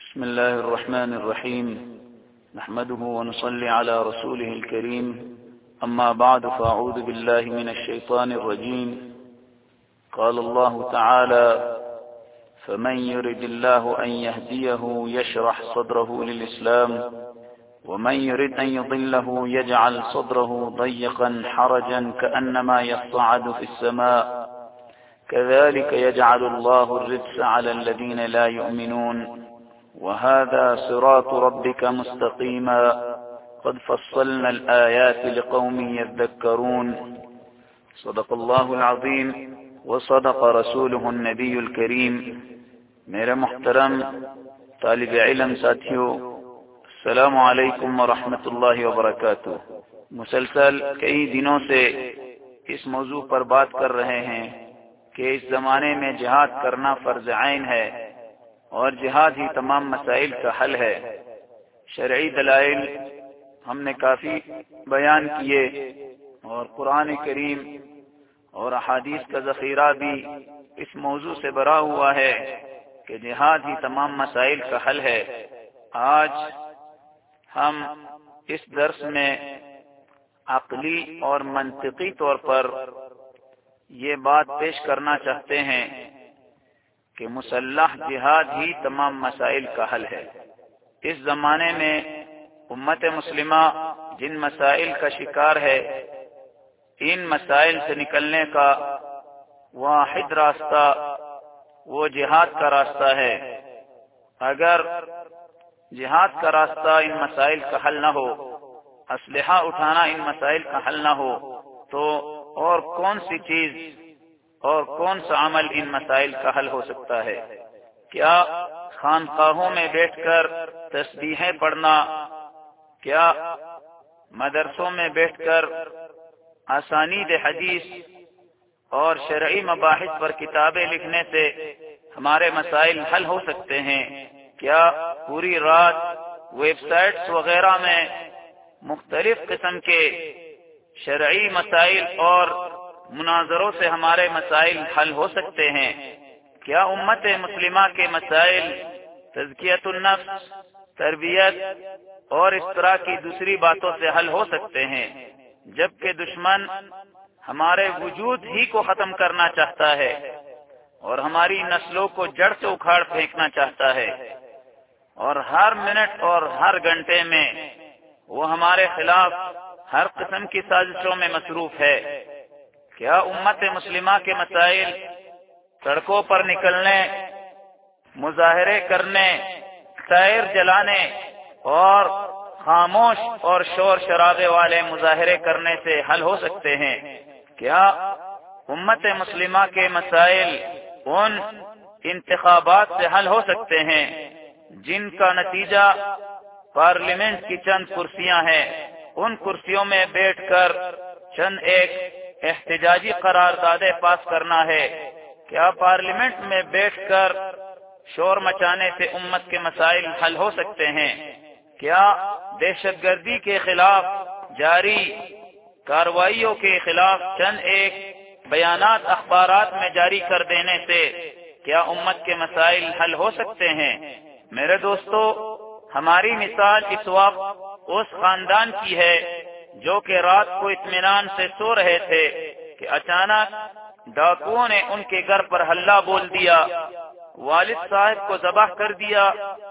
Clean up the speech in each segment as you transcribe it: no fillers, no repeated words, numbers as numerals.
بسم الله الرحمن الرحيم. نحمده ونصلي على رسوله الكريم. أما بعد، فأعوذ بالله من الشيطان الرجيم. قال الله تعالى: فمن يرد الله أن يهديه يشرح صدره للإسلام، ومن يرد أن يضله يجعل صدره ضيقا حرجا كأنما يصعد في السماء، كذلك يجعل الله الرجس على الذين لا يؤمنون، وهذا صراط ربك مستقيما، قد فصلنا الآيات لقوم يذكرون. صدق الله العظيم وصدق رسوله النبی الکریم. میرے محترم طالب علم ساتھیوں، السلام علیکم ورحمۃ اللہ وبرکاتہ. مسلسل کئی دنوں سے اس موضوع پر بات کر رہے ہیں کہ اس زمانے میں جہاد کرنا فرض عین ہے اور جہاد ہی تمام مسائل کا حل ہے. شرعی دلائل ہم نے کافی بیان کیے اور قرآن کریم اور احادیث کا ذخیرہ بھی اس موضوع سے بھرا ہوا ہے کہ جہاد ہی تمام مسائل کا حل ہے. آج ہم اس درس میں عقلی اور منطقی طور پر یہ بات پیش کرنا چاہتے ہیں کہ مسلح جہاد ہی تمام مسائل کا حل ہے. اس زمانے میں امت مسلمہ جن مسائل کا شکار ہے، ان مسائل سے نکلنے کا واحد راستہ وہ جہاد کا راستہ ہے. اگر جہاد کا راستہ ان مسائل کا حل نہ ہو، اسلحہ اٹھانا ان مسائل کا حل نہ ہو، تو اور کون سی چیز اور کون سا عمل ان مسائل کا حل ہو سکتا ہے؟ کیا خانقاہوں میں بیٹھ کر تسبیحیں پڑھنا، کیا مدرسوں میں بیٹھ کر اسانید حدیث اور شرعی مباحث پر کتابیں لکھنے سے ہمارے مسائل حل ہو سکتے ہیں؟ کیا پوری رات ویب سائٹس وغیرہ میں مختلف قسم کے شرعی مسائل اور مناظروں سے ہمارے مسائل حل ہو سکتے ہیں؟ کیا امت مسلمہ کے مسائل تزکیۃ النفس، تربیت اور اس طرح کی دوسری باتوں سے حل ہو سکتے ہیں؟ جبکہ دشمن ہمارے وجود ہی کو ختم کرنا چاہتا ہے اور ہماری نسلوں کو جڑ سے اکھاڑ پھینکنا چاہتا ہے، اور ہر منٹ اور ہر گھنٹے میں وہ ہمارے خلاف ہر قسم کی سازشوں میں مصروف ہے. کیا امت مسلمہ کے مسائل سڑکوں پر نکلنے، مظاہرے کرنے، ٹائر جلانے اور خاموش اور شور شرابے والے مظاہرے کرنے سے حل ہو سکتے ہیں؟ کیا امت مسلمہ کے مسائل ان انتخابات سے حل ہو سکتے ہیں جن کا نتیجہ پارلیمنٹ کی چند کرسیاں ہیں؟ ان کرسیوں میں بیٹھ کر چند ایک احتجاجی قراردادیں پاس کرنا ہے؟ کیا پارلیمنٹ میں بیٹھ کر شور مچانے سے امت کے مسائل حل ہو سکتے ہیں؟ کیا دہشت گردی کے خلاف جاری کارروائیوں کے خلاف چند ایک بیانات اخبارات میں جاری کر دینے سے کیا امت کے مسائل حل ہو سکتے ہیں؟ میرے دوستو، ہماری مثال اس وقت اس خاندان کی ہے جو کہ رات کو اطمینان سے سو رہے تھے کہ اچانک ڈاکوؤں نے ان کے گھر پر حلہ بول دیا، والد صاحب کو ذبح کر دیا،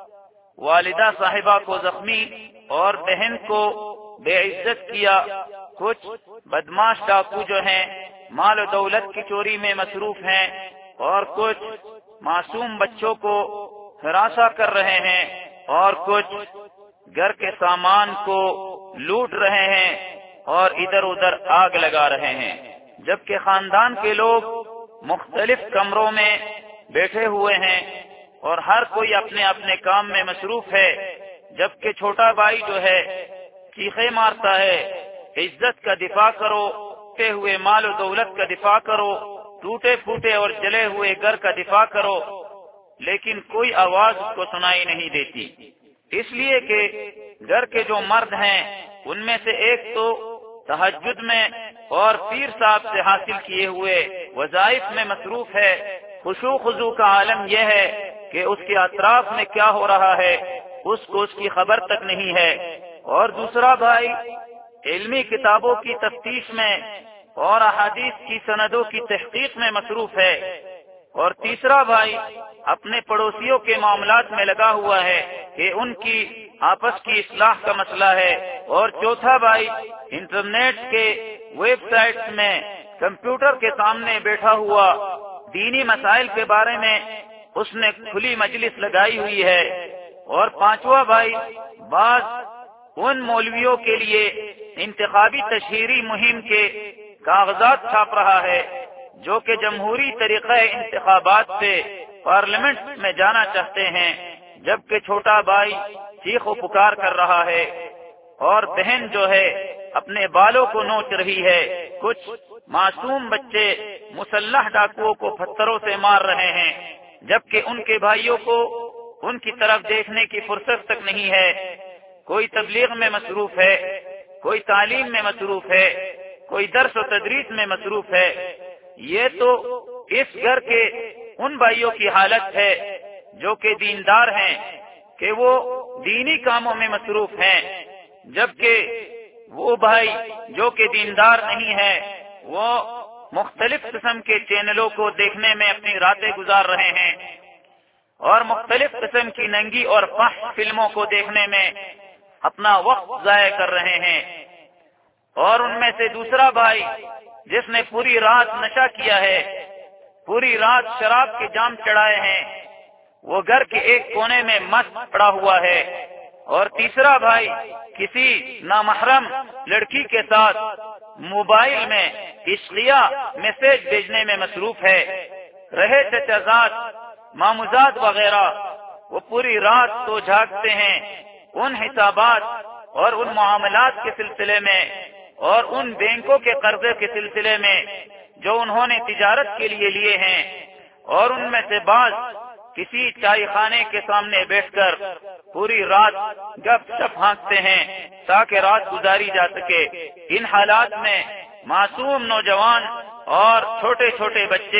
والدہ صاحبہ کو زخمی اور بہن کو بے عزت کیا. کچھ بدماش ڈاکو جو ہیں مال و دولت کی چوری میں مصروف ہیں، اور کچھ معصوم بچوں کو ہراساں کر رہے ہیں، اور کچھ گھر کے سامان کو لوٹ رہے ہیں اور ادھر ادھر آگ لگا رہے ہیں. جبکہ خاندان کے لوگ مختلف کمروں میں بیٹھے ہوئے ہیں اور ہر کوئی اپنے اپنے کام میں مصروف ہے. جبکہ چھوٹا بھائی جو ہے چیخے مارتا ہے، عزت کا دفاع کرو، ٹوٹے ہوئے مال و دولت کا دفاع کرو، ٹوٹے پھوٹے اور جلے ہوئے گھر کا دفاع کرو، لیکن کوئی آواز اس کو سنائی نہیں دیتی. اس لیے کہ گھر کے جو مرد ہیں ان میں سے ایک تو تہجد میں اور پیر صاحب سے حاصل کیے ہوئے وظائف میں مصروف ہے. خشوع خضوع کا عالم یہ ہے کہ اس کے اطراف میں کیا ہو رہا ہے اس کو اس کی خبر تک نہیں ہے، اور دوسرا بھائی علمی کتابوں کی تفتیش میں اور احادیث کی سندوں کی تحقیق میں مصروف ہے، اور تیسرا بھائی اپنے پڑوسیوں کے معاملات میں لگا ہوا ہے کہ ان کی آپس کی اصلاح کا مسئلہ ہے، اور چوتھا بھائی انٹرنیٹ کے ویب سائٹس میں کمپیوٹر کے سامنے بیٹھا ہوا دینی مسائل کے بارے میں اس نے کھلی مجلس لگائی ہوئی ہے، اور پانچواں بھائی بعض ان مولویوں کے لیے انتخابی تشہیری مہم کے کاغذات چھاپ رہا ہے جو کہ جمہوری طریقہ انتخابات سے پارلیمنٹ میں جانا چاہتے ہیں، جبکہ چھوٹا بھائی چیخ و پکار کر رہا ہے، اور بہن جو ہے اپنے بالوں کو نوچ رہی ہے، کچھ معصوم بچے مسلح ڈاکوؤں کو پتھروں سے مار رہے ہیں، جبکہ ان کے بھائیوں کو ان کی طرف دیکھنے کی فرصت تک نہیں ہے، کوئی تبلیغ میں مصروف ہے، کوئی تعلیم میں مصروف ہے، کوئی درس و تدریس میں مصروف ہے۔ یہ تو اس گھر کے ان بھائیوں کی حالت ہے جو کہ دیندار ہیں کہ وہ دینی کاموں میں مصروف ہیں، جبکہ وہ بھائی جو کہ دیندار نہیں ہے وہ مختلف قسم کے چینلوں کو دیکھنے میں اپنی راتیں گزار رہے ہیں اور مختلف قسم کی ننگی اور فحش فلموں کو دیکھنے میں اپنا وقت ضائع کر رہے ہیں، اور ان میں سے دوسرا بھائی جس نے پوری رات نشہ کیا ہے، پوری رات شراب کے جام چڑھائے ہیں، وہ گھر کے ایک کونے میں مست پڑا ہوا ہے، اور تیسرا بھائی کسی نامحرم لڑکی کے ساتھ موبائل میں عشقیہ میسج بھیجنے میں مصروف ہے۔ رہے چچا زاد، ماموزاد وغیرہ وہ پوری رات تو جاگتے ہیں ان حسابات اور ان معاملات کے سلسلے میں اور ان بینکوں کے قرضے کے سلسلے میں جو انہوں نے تجارت کے لیے لیے ہیں، اور ان میں سے بعض کسی چائے خانے کے سامنے بیٹھ کر پوری رات گپ شپ ہانکتے ہیں تاکہ رات گزاری جا سکے۔ ان حالات میں معصوم نوجوان اور چھوٹے چھوٹے بچے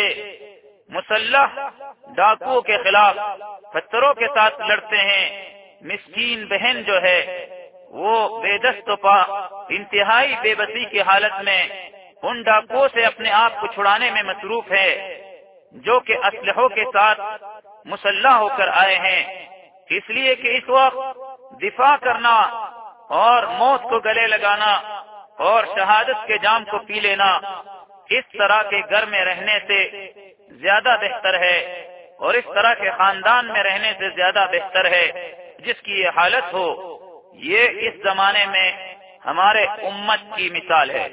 مسلح ڈاکوؤں کے خلاف پتھروں کے ساتھ لڑتے ہیں۔ مسکین بہن جو ہے وہ بے دست و پا انتہائی بے بسی کی حالت میں ان ڈاکوؤں سے اپنے آپ کو چھڑانے میں مصروف ہے جو کہ اسلحوں کے ساتھ مسلح ہو کر آئے ہیں، اس لیے کہ اس وقت دفاع کرنا اور موت کو گلے لگانا اور شہادت کے جام کو پی لینا اس طرح کے گھر میں رہنے سے زیادہ بہتر ہے، اور اس طرح کے خاندان میں رہنے سے زیادہ بہتر ہے جس کی یہ حالت ہو۔ یہ اس زمانے میں ہمارے امت کی مثال ہے۔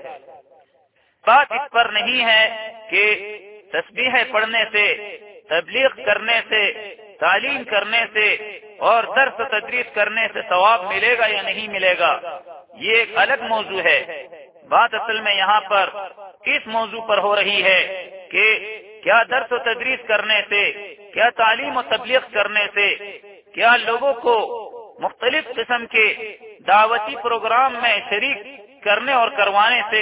بات اس پر نہیں ہے کہ تسبیح پڑھنے سے، تبلیغ کرنے سے، تعلیم کرنے سے اور درس و تدریس کرنے سے ثواب ملے گا یا نہیں ملے گا، یہ ایک الگ موضوع ہے۔ بات اصل میں یہاں پر اس موضوع پر ہو رہی ہے کہ کیا درس و تدریس کرنے سے، کیا تعلیم و تبلیغ کرنے سے، کیا لوگوں کو مختلف قسم کے دعوتی پروگرام میں شریک کرنے اور کروانے سے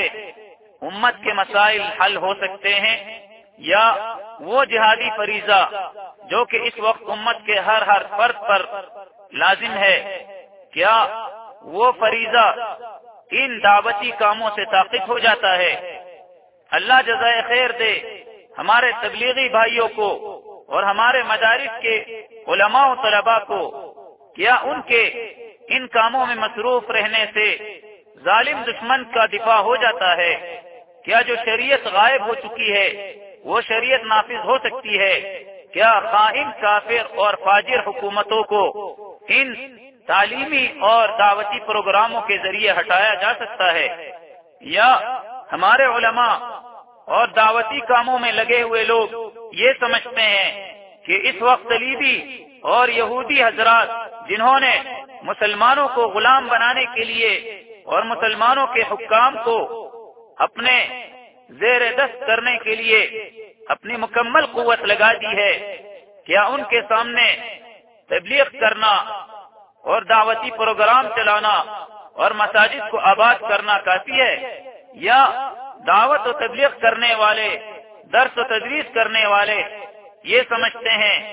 امت کے مسائل حل ہو سکتے ہیں، یا وہ جہادی فریضہ جو کہ اس وقت امت کے ہر فرد پر لازم ہے، کیا وہ فریضہ ان دعوتی کاموں سے ساقط ہو جاتا ہے؟ اللہ جزائے خیر دے ہمارے تبلیغی بھائیوں کو اور ہمارے مدارس کے علماء و طلباء کو، کیا ان کے ان کاموں میں مصروف رہنے سے ظالم دشمن کا دفاع ہو جاتا ہے؟ کیا جو شریعت غائب ہو چکی ہے وہ شریعت نافذ ہو سکتی ہے؟ کیا خائن کافر اور فاجر حکومتوں کو ان تعلیمی اور دعوتی پروگراموں کے ذریعے ہٹایا جا سکتا ہے؟ یا ہمارے علماء اور دعوتی کاموں میں لگے ہوئے لوگ یہ سمجھتے ہیں کہ اس وقت صلیبی اور یہودی حضرات جنہوں نے مسلمانوں کو غلام بنانے کے لیے اور مسلمانوں کے حکام کو اپنے زیر دست کرنے کے لیے اپنی مکمل قوت لگا دی ہے، کیا ان کے سامنے تبلیغ کرنا اور دعوتی پروگرام چلانا اور مساجد کو آباد کرنا کافی ہے؟ یا دعوت و تبلیغ کرنے والے، درس و تدریس کرنے والے یہ سمجھتے ہیں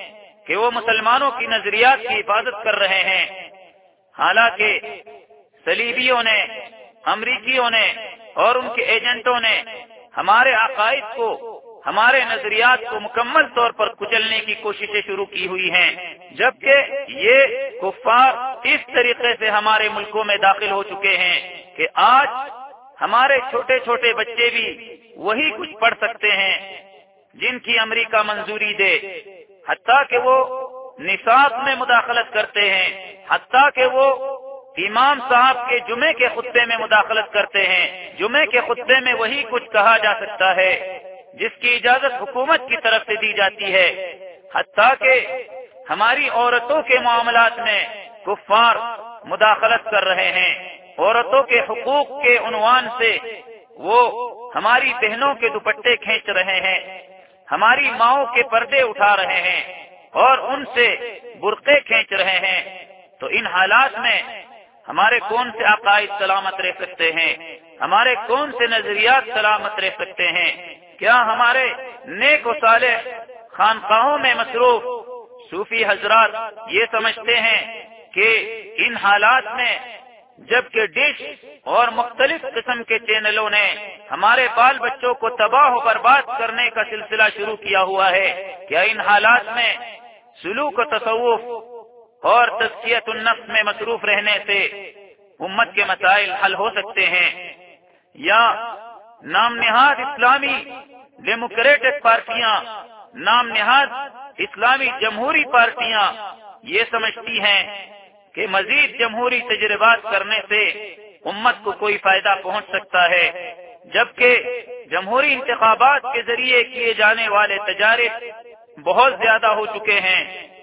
کہ وہ مسلمانوں کی نظریات کی حفاظت کر رہے ہیں، حالانکہ صلیبیوں نے، امریکیوں نے اور ان کے ایجنٹوں نے ہمارے عقائد کو، ہمارے نظریات کو مکمل طور پر کچلنے کی کوششیں شروع کی ہوئی ہیں، جبکہ یہ کفار اس طریقے سے ہمارے ملکوں میں داخل ہو چکے ہیں کہ آج ہمارے چھوٹے چھوٹے بچے بھی وہی کچھ پڑھ سکتے ہیں جن کی امریکہ منظوری دے، حتیٰ کہ وہ نصاب میں مداخلت کرتے ہیں، حتیٰ کہ وہ امام صاحب کے جمعے کے خطبے میں مداخلت کرتے ہیں، جمعے کے خطبے میں وہی کچھ کہا جا سکتا ہے جس کی اجازت حکومت کی طرف سے دی جاتی ہے، حتیٰ کہ ہماری عورتوں کے معاملات میں کفار مداخلت کر رہے ہیں، عورتوں کے حقوق کے عنوان سے وہ ہماری بہنوں کے دوپٹے کھینچ رہے ہیں، ہماری ماؤں کے پردے اٹھا رہے ہیں اور ان سے برقعے کھینچ رہے ہیں۔ تو ان حالات میں ہمارے کون سے عقائد سلامت رہ سکتے ہیں؟ ہمارے کون سے نظریات سلامت رہ سکتے ہیں؟ کیا ہمارے نیک و صالح خانقاہوں میں مصروف صوفی حضرات یہ سمجھتے ہیں کہ ان حالات میں جبکہ ڈش اور مختلف قسم کے چینلوں نے ہمارے بال بچوں کو تباہ و برباد کرنے کا سلسلہ شروع کیا ہوا ہے، کیا ان حالات میں سلوک و تصوف اور تزکیۃ النفس میں مصروف رہنے سے امت کے مسائل حل ہو سکتے ہیں؟ یا نام نہاد اسلامی ڈیموکریٹک پارٹیاں، نام نہاد اسلامی جمہوری پارٹیاں یہ سمجھتی ہیں کہ مزید جمہوری تجربات کرنے سے امت کو کوئی فائدہ پہنچ سکتا ہے، جبکہ جمہوری انتخابات کے ذریعے کیے جانے والے تجارب بہت زیادہ ہو چکے ہیں۔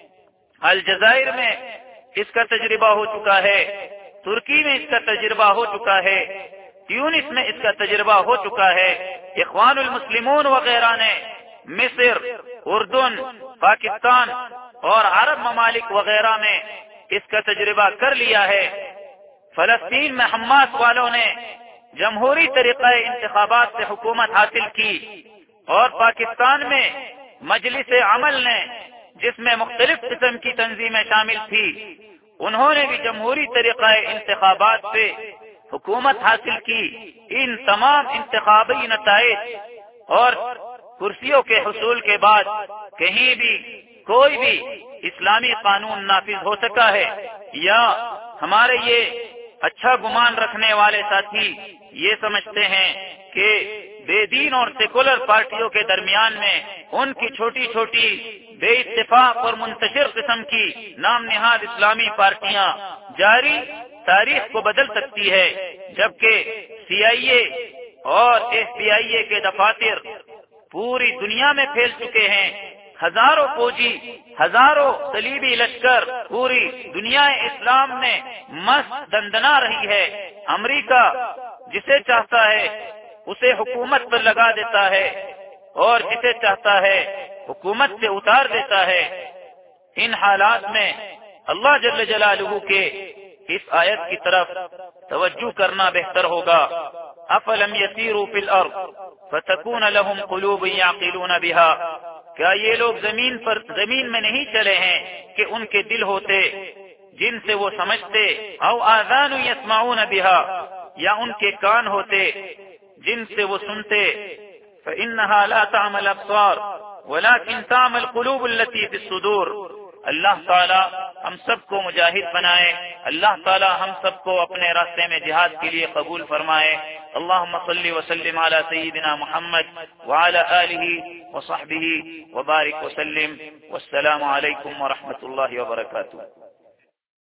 الجزائر میں اس کا تجربہ ہو چکا ہے، ترکی میں اس کا تجربہ ہو چکا ہے، تیونس میں اس کا تجربہ ہو چکا ہے، اخوان المسلمون وغیرہ نے مصر، اردن، پاکستان اور عرب ممالک وغیرہ میں اس کا تجربہ کر لیا ہے۔ فلسطین میں حماس والوں نے جمہوری طریقہ انتخابات سے حکومت حاصل کی، اور پاکستان میں مجلس عمل نے، جس میں مختلف قسم کی تنظیمیں شامل تھی، انہوں نے بھی جمہوری طریقہ انتخابات سے حکومت حاصل کی۔ ان تمام انتخابی نتائج اور کرسیوں کے حصول کے بعد کہیں بھی کوئی بھی اسلامی قانون نافذ ہو سکا ہے؟ یا ہمارے یہ اچھا گمان رکھنے والے ساتھی یہ سمجھتے ہیں کہ بے دین اور سیکولر پارٹیوں کے درمیان میں ان کی چھوٹی چھوٹی بے اتفاق اور منتشر قسم کی نام نہاد اسلامی پارٹیاں جاری تاریخ کو بدل سکتی ہے، جبکہ سی آئی اے اور ایف بی آئی اے کے دفاتر پوری دنیا میں پھیل چکے ہیں، ہزاروں فوجی، ہزاروں صلیبی لشکر پوری دنیا اسلام میں مست دندنا رہی ہے۔ امریکہ جسے چاہتا ہے اسے حکومت پر لگا دیتا ہے اور جسے چاہتا ہے حکومت سے اتار دیتا ہے۔ ان حالات میں اللہ جل جلالہ کے اس آیت کی طرف توجہ کرنا بہتر ہوگا۔ افلم یسیروا فی الارض فتکون لهم قلوب یعقلون بها، کیا یہ لوگ زمین میں نہیں چلے ہیں کہ ان کے دل ہوتے جن سے وہ سمجھتے، او آذان یسمعون بها، یا ان کے کان ہوتے جن سے وہ سنتے، فإنها لا تعمى الابصار ولكن تعمى القلوب التي في الصدور۔ اللہ تعالی ہم سب کو مجاہد بنائے، اللہ تعالی ہم سب کو اپنے راستے میں جہاد کے لیے قبول فرمائے۔ اللهم صل وسلم على سيدنا محمد وعلى آله وصحبه وبارك وسلم، والسلام عليكم ورحمة الله وبركاته۔